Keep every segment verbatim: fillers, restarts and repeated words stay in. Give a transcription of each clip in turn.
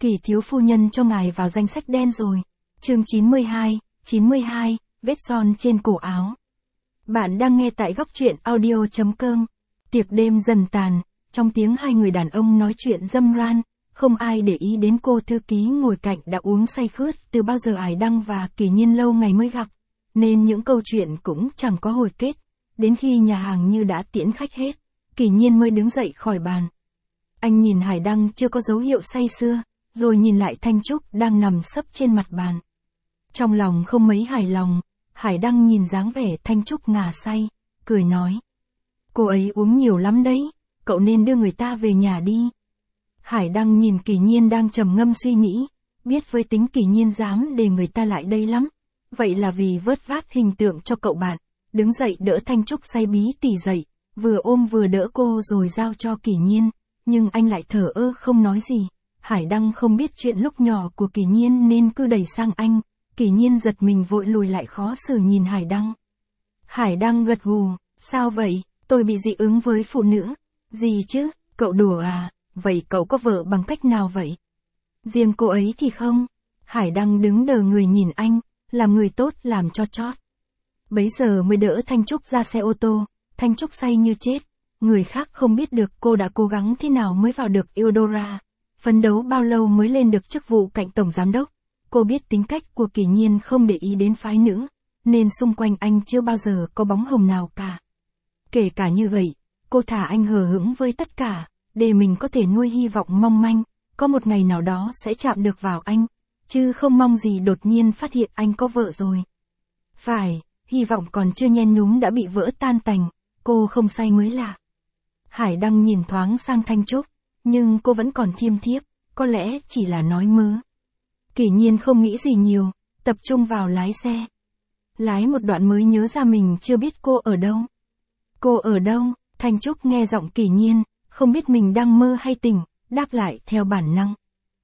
Kỳ thiếu phu nhân cho ngài vào danh sách đen rồi. Chương chín mươi hai, chín mươi hai, vết son trên cổ áo. Bạn đang nghe tại góc truyện audio chấm com. Tiệc đêm dần tàn, trong tiếng hai người đàn ông nói chuyện râm ran, không ai để ý đến cô thư ký ngồi cạnh đã uống say khướt từ bao giờ Hải Đăng và Kỳ Nhiên lâu ngày mới gặp, nên những câu chuyện cũng chẳng có hồi kết. Đến khi nhà hàng như đã tiễn khách hết, Kỳ Nhiên mới đứng dậy khỏi bàn. Anh nhìn Hải Đăng chưa có dấu hiệu say sưa, rồi nhìn lại Thanh Trúc đang nằm sấp trên mặt bàn. Trong lòng không mấy hài lòng, Hải Đăng nhìn dáng vẻ Thanh Trúc ngà say, cười nói. Cô ấy uống nhiều lắm đấy, cậu nên đưa người ta về nhà đi. Hải Đăng nhìn Kỳ Nhiên đang trầm ngâm suy nghĩ, biết với tính Kỳ Nhiên dám để người ta lại đây lắm. Vậy là vì vớt vát hình tượng cho cậu bạn, đứng dậy đỡ Thanh Trúc say bí tỉ dậy, vừa ôm vừa đỡ cô rồi giao cho Kỳ Nhiên, nhưng anh lại thở ơ không nói gì. Hải Đăng không biết chuyện lúc nhỏ của Kỳ Nhiên nên cứ đẩy sang anh. Kỳ Nhiên giật mình vội lùi lại khó xử nhìn Hải Đăng. Hải Đăng gật gù, sao vậy, tôi bị dị ứng với phụ nữ. Gì chứ, cậu đùa à, vậy cậu có vợ bằng cách nào vậy? Riêng cô ấy thì không. Hải Đăng đứng đờ người nhìn anh, làm người tốt làm cho chót. Bấy giờ mới đỡ Thanh Trúc ra xe ô tô, Thanh Trúc say như chết. Người khác không biết được cô đã cố gắng thế nào mới vào được Eudora, phấn đấu bao lâu mới lên được chức vụ cạnh tổng giám đốc. Cô biết tính cách của Kỳ Nhiên không để ý đến phái nữ, nên xung quanh anh chưa bao giờ có bóng hồng nào cả. Kể cả như vậy, cô thả anh hờ hững với tất cả, để mình có thể nuôi hy vọng mong manh, có một ngày nào đó sẽ chạm được vào anh, chứ không mong gì đột nhiên phát hiện anh có vợ rồi. Phải, hy vọng còn chưa nhen nhúm đã bị vỡ tan tành, cô không say mới lạ. Hải Đăng nhìn thoáng sang Thanh Trúc, nhưng cô vẫn còn thiêm thiếp, có lẽ chỉ là nói mớ. Kỳ Nhiên không nghĩ gì nhiều, tập trung vào lái xe. Lái một đoạn mới nhớ ra mình chưa biết cô ở đâu. Cô ở đâu? Thanh Trúc nghe giọng Kỳ Nhiên, không biết mình đang mơ hay tỉnh, đáp lại theo bản năng.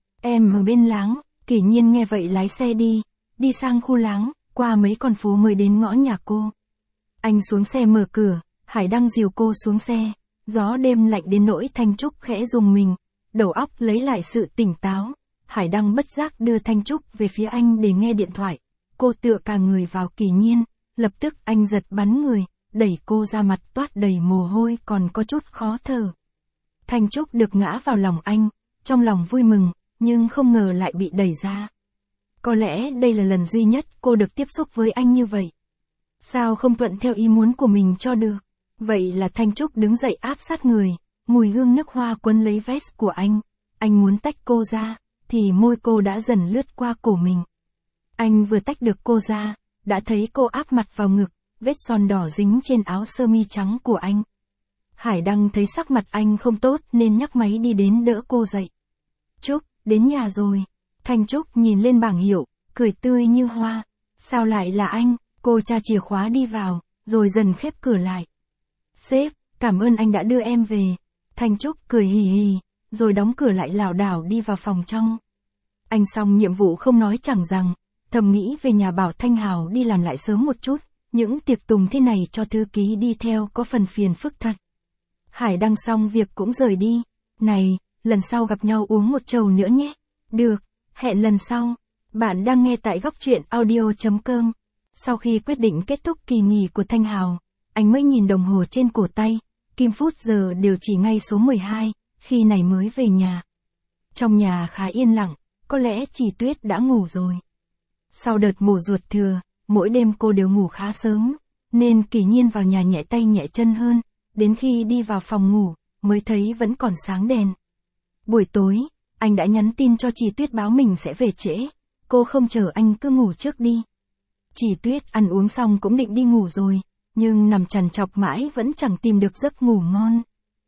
Em ở bên Láng. Kỳ Nhiên nghe vậy lái xe đi, đi sang khu Láng, qua mấy con phố mới đến ngõ nhà cô. Anh xuống xe mở cửa, Hải Đăng dìu cô xuống xe, gió đêm lạnh đến nỗi Thanh Trúc khẽ rùng mình, đầu óc lấy lại sự tỉnh táo. Hải Đăng bất giác đưa Thanh Trúc về phía anh để nghe điện thoại. Cô tựa cả người vào Kỳ Nhiên, lập tức anh giật bắn người, đẩy cô ra mặt toát đầy mồ hôi còn có chút khó thở. Thanh Trúc được ngã vào lòng anh, trong lòng vui mừng, nhưng không ngờ lại bị đẩy ra. Có lẽ đây là lần duy nhất cô được tiếp xúc với anh như vậy. Sao không thuận theo ý muốn của mình cho được? Vậy là Thanh Trúc đứng dậy áp sát người, mùi hương nước hoa quấn lấy vest của anh. Anh muốn tách cô ra, thì môi cô đã dần lướt qua cổ mình. Anh vừa tách được cô ra, đã thấy cô áp mặt vào ngực, vết son đỏ dính trên áo sơ mi trắng của anh. Hải Đăng thấy sắc mặt anh không tốt nên nhắc máy đi đến đỡ cô dậy. Trúc, đến nhà rồi. Thanh Trúc nhìn lên bảng hiệu, cười tươi như hoa. Sao lại là anh? Cô tra chìa khóa đi vào, rồi dần khép cửa lại. Sếp, cảm ơn anh đã đưa em về. Thanh Trúc cười hì hì, rồi đóng cửa lại lảo đảo đi vào phòng trong. Anh xong nhiệm vụ không nói chẳng rằng, thầm nghĩ về nhà bảo Thanh Hào đi làm lại sớm một chút, những tiệc tùng thế này cho thư ký đi theo có phần phiền phức thật. Hải Đăng xong việc cũng rời đi. Này, lần sau gặp nhau uống một chầu nữa nhé. Được, hẹn lần sau. Bạn đang nghe tại góc truyện audio chấm com. Sau khi quyết định kết thúc kỳ nghỉ của Thanh Hào, anh mới nhìn đồng hồ trên cổ tay, kim phút giờ đều chỉ ngay số mười hai, khi này mới về nhà. Trong nhà khá yên lặng, có lẽ Chỉ Tuyết đã ngủ rồi. Sau đợt mổ ruột thừa, mỗi đêm cô đều ngủ khá sớm, nên Kỳ Nhiên vào nhà nhẹ tay nhẹ chân hơn, đến khi đi vào phòng ngủ, mới thấy vẫn còn sáng đèn. Buổi tối, anh đã nhắn tin cho Chỉ Tuyết báo mình sẽ về trễ, cô không chờ anh cứ ngủ trước đi. Chỉ Tuyết ăn uống xong cũng định đi ngủ rồi, nhưng nằm trằn trọc mãi vẫn chẳng tìm được giấc ngủ ngon.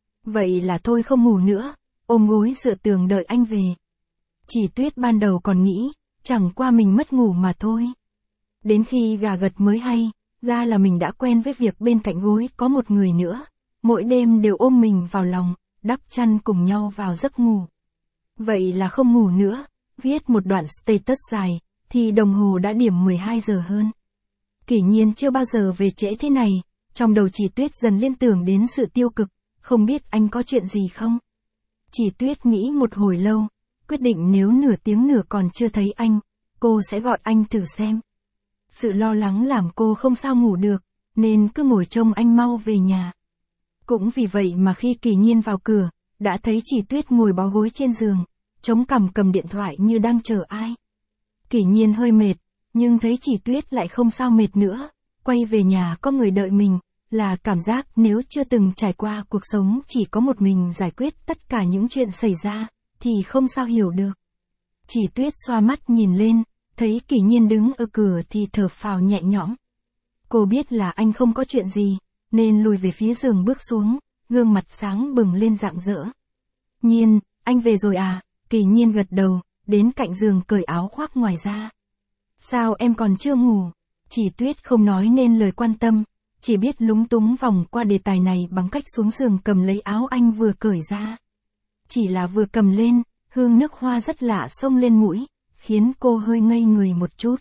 Vậy là thôi không ngủ nữa, ôm gối dựa tường đợi anh về. Chỉ Tuyết ban đầu còn nghĩ, chẳng qua mình mất ngủ mà thôi. Đến khi gà gật mới hay, ra là mình đã quen với việc bên cạnh gối có một người nữa, mỗi đêm đều ôm mình vào lòng, đắp chăn cùng nhau vào giấc ngủ. Vậy là không ngủ nữa, viết một đoạn status dài, thì đồng hồ đã điểm mười hai giờ hơn. Kỳ Nhiên chưa bao giờ về trễ thế này, trong đầu Chỉ Tuyết dần liên tưởng đến sự tiêu cực, không biết anh có chuyện gì không? Chỉ Tuyết nghĩ một hồi lâu, quyết định nếu nửa tiếng nữa còn chưa thấy anh, cô sẽ gọi anh thử xem. Sự lo lắng làm cô không sao ngủ được, nên cứ ngồi trông anh mau về nhà. Cũng vì vậy mà khi Kỳ Nhiên vào cửa, đã thấy chị Tuyết ngồi bó gối trên giường, chống cằm cầm điện thoại như đang chờ ai. Kỳ Nhiên hơi mệt, nhưng thấy chị Tuyết lại không sao mệt nữa, quay về nhà có người đợi mình, là cảm giác nếu chưa từng trải qua cuộc sống chỉ có một mình giải quyết tất cả những chuyện xảy ra, thì không sao hiểu được. Chị Tuyết xoa mắt nhìn lên, thấy Kỳ Nhiên đứng ở cửa thì thở phào nhẹ nhõm. Cô biết là anh không có chuyện gì, nên lùi về phía giường bước xuống, gương mặt sáng bừng lên rạng rỡ. Nhiên, anh về rồi à? Kỳ Nhiên gật đầu, đến cạnh giường cởi áo khoác ngoài ra. Sao em còn chưa ngủ? Chị Tuyết không nói nên lời quan tâm, chỉ biết lúng túng vòng qua đề tài này bằng cách xuống giường cầm lấy áo anh vừa cởi ra. Chỉ là vừa cầm lên, hương nước hoa rất lạ xông lên mũi, khiến cô hơi ngây người một chút.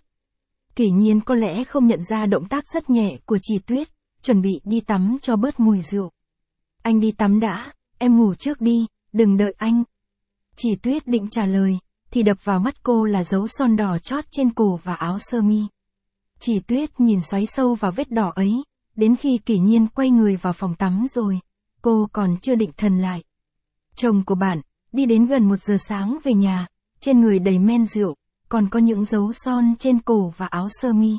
Kỳ Nhiên có lẽ không nhận ra động tác rất nhẹ của chị Tuyết, chuẩn bị đi tắm cho bớt mùi rượu. Anh đi tắm đã, em ngủ trước đi, đừng đợi anh. Chị Tuyết định trả lời, thì đập vào mắt cô là dấu son đỏ chót trên cổ và áo sơ mi. Chị Tuyết nhìn xoáy sâu vào vết đỏ ấy, đến khi Kỳ Nhiên quay người vào phòng tắm rồi, cô còn chưa định thần lại. Chồng của bạn, đi đến gần một giờ sáng về nhà, trên người đầy men rượu, còn có những dấu son trên cổ và áo sơ mi.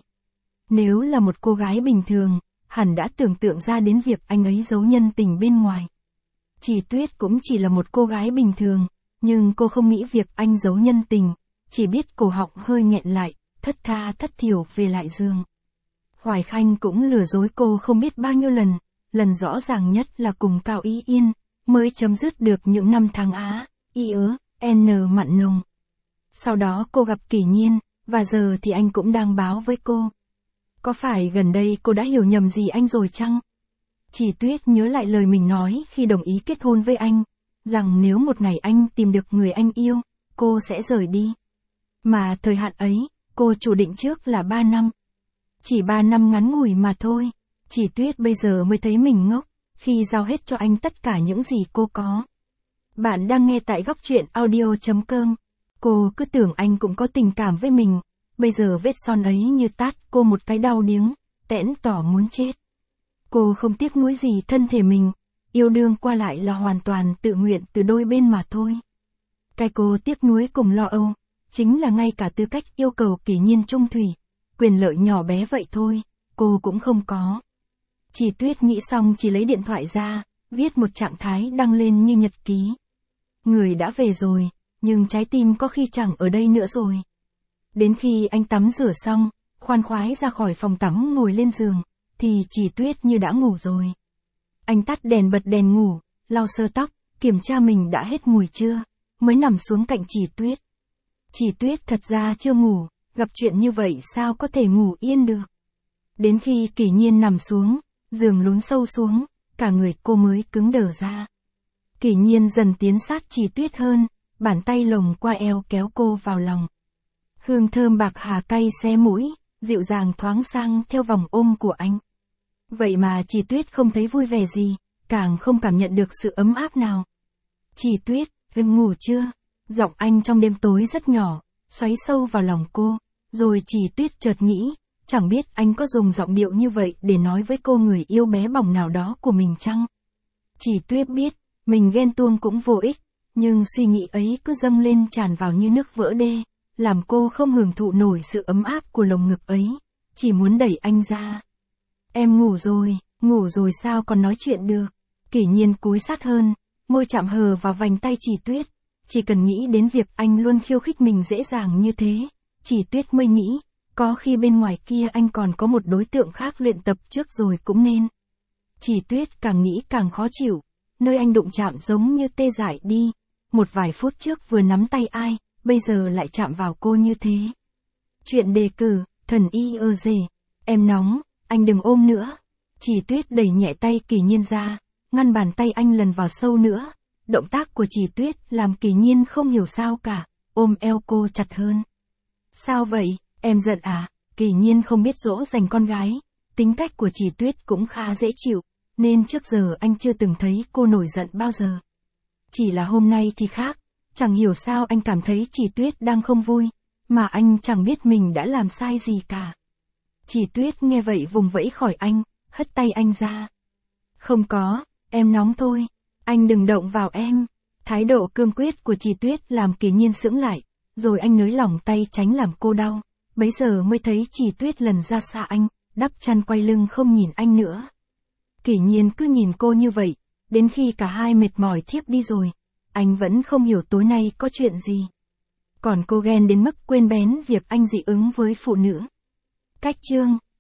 Nếu là một cô gái bình thường, hẳn đã tưởng tượng ra đến việc anh ấy giấu nhân tình bên ngoài. Chị Tuyết cũng chỉ là một cô gái bình thường, nhưng cô không nghĩ việc anh giấu nhân tình, chỉ biết cổ họng hơi nghẹn lại, thất tha thất thiểu về lại giường. Hoài Khanh cũng lừa dối cô không biết bao nhiêu lần, lần rõ ràng nhất là cùng Cao Ý Yên, mới chấm dứt được những năm tháng á, y ớ, n mặn nồng. Sau đó cô gặp Kỳ Nhiên, và giờ thì anh cũng đang báo với cô. Có phải gần đây cô đã hiểu nhầm gì anh rồi chăng? Chị Tuyết nhớ lại lời mình nói khi đồng ý kết hôn với anh, rằng nếu một ngày anh tìm được người anh yêu, cô sẽ rời đi. Mà thời hạn ấy, cô chủ định trước là ba năm. Chỉ ba năm ngắn ngủi mà thôi, chị Tuyết bây giờ mới thấy mình ngốc, khi giao hết cho anh tất cả những gì cô có. Bạn đang nghe tại góc truyện audio chấm com. Cô cứ tưởng anh cũng có tình cảm với mình, bây giờ vết son ấy như tát cô một cái đau điếng, tẽn tỏ muốn chết. Cô không tiếc nuối gì thân thể mình, yêu đương qua lại là hoàn toàn tự nguyện từ đôi bên mà thôi. Cái cô tiếc nuối cùng lo âu, chính là ngay cả tư cách yêu cầu Kỳ Nhiên trung thủy, quyền lợi nhỏ bé vậy thôi, cô cũng không có. Chị Tuyết nghĩ xong chỉ lấy điện thoại ra, viết một trạng thái đăng lên như nhật ký. Người đã về rồi, nhưng trái tim có khi chẳng ở đây nữa rồi. Đến khi anh tắm rửa xong, khoan khoái ra khỏi phòng tắm ngồi lên giường, thì chị Tuyết như đã ngủ rồi. Anh tắt đèn bật đèn ngủ, lau sơ tóc, kiểm tra mình đã hết mùi chưa, mới nằm xuống cạnh chị Tuyết. Chị Tuyết thật ra chưa ngủ, gặp chuyện như vậy sao có thể ngủ yên được. Đến khi Kỳ Nhiên nằm xuống, giường lún sâu xuống, cả người cô mới cứng đờ ra. Kỳ Nhiên dần tiến sát chị Tuyết hơn, bàn tay lồng qua eo kéo cô vào lòng. Hương thơm bạc hà cay xé mũi, dịu dàng thoáng sang theo vòng ôm của anh. Vậy mà chị Tuyết không thấy vui vẻ gì, càng không cảm nhận được sự ấm áp nào. Chị Tuyết, em ngủ chưa? Giọng anh trong đêm tối rất nhỏ, xoáy sâu vào lòng cô, rồi chị Tuyết chợt nghĩ, chẳng biết anh có dùng giọng điệu như vậy để nói với cô người yêu bé bỏng nào đó của mình chăng? Chị Tuyết biết, mình ghen tuông cũng vô ích, nhưng suy nghĩ ấy cứ dâng lên tràn vào như nước vỡ đê, làm cô không hưởng thụ nổi sự ấm áp của lồng ngực ấy, chỉ muốn đẩy anh ra. Em ngủ rồi, ngủ rồi sao còn nói chuyện được? Kỳ Nhiên cúi sát hơn, môi chạm hờ vào vành tay chị Tuyết, chỉ cần nghĩ đến việc anh luôn khiêu khích mình dễ dàng như thế, chị Tuyết mới nghĩ, có khi bên ngoài kia anh còn có một đối tượng khác luyện tập trước rồi cũng nên. Chị Tuyết càng nghĩ càng khó chịu, nơi anh đụng chạm giống như tê dại đi, một vài phút trước vừa nắm tay ai, bây giờ lại chạm vào cô như thế. Chuyện đề cử, thần y ơ dề, em nóng, anh đừng ôm nữa. Chị Tuyết đẩy nhẹ tay Kỳ Nhiên ra, ngăn bàn tay anh lần vào sâu nữa. Động tác của chị Tuyết làm Kỳ Nhiên không hiểu sao cả, ôm eo cô chặt hơn. Sao vậy, em giận à? Kỳ Nhiên không biết dỗ dành con gái, tính cách của chị Tuyết cũng khá dễ chịu, nên trước giờ anh chưa từng thấy cô nổi giận bao giờ. Chỉ là hôm nay thì khác, Chẳng hiểu sao anh cảm thấy chị Tuyết đang không vui, mà anh chẳng biết mình đã làm sai gì cả. Chị Tuyết nghe vậy vùng vẫy khỏi anh, hất tay anh ra. Không có, em nóng thôi, anh đừng động vào em. Thái độ cương quyết của chị Tuyết làm Kỳ Nhiên sững lại, rồi anh nới lỏng tay tránh làm cô đau. Bấy giờ mới thấy chị Tuyết lần ra xa anh, đắp chăn quay lưng không nhìn anh nữa. Kỳ Nhiên cứ nhìn cô như vậy, đến khi cả hai mệt mỏi thiếp đi rồi, anh vẫn không hiểu tối nay có chuyện gì. Còn cô ghen đến mức quên bén việc anh dị ứng với phụ nữ. Cách chương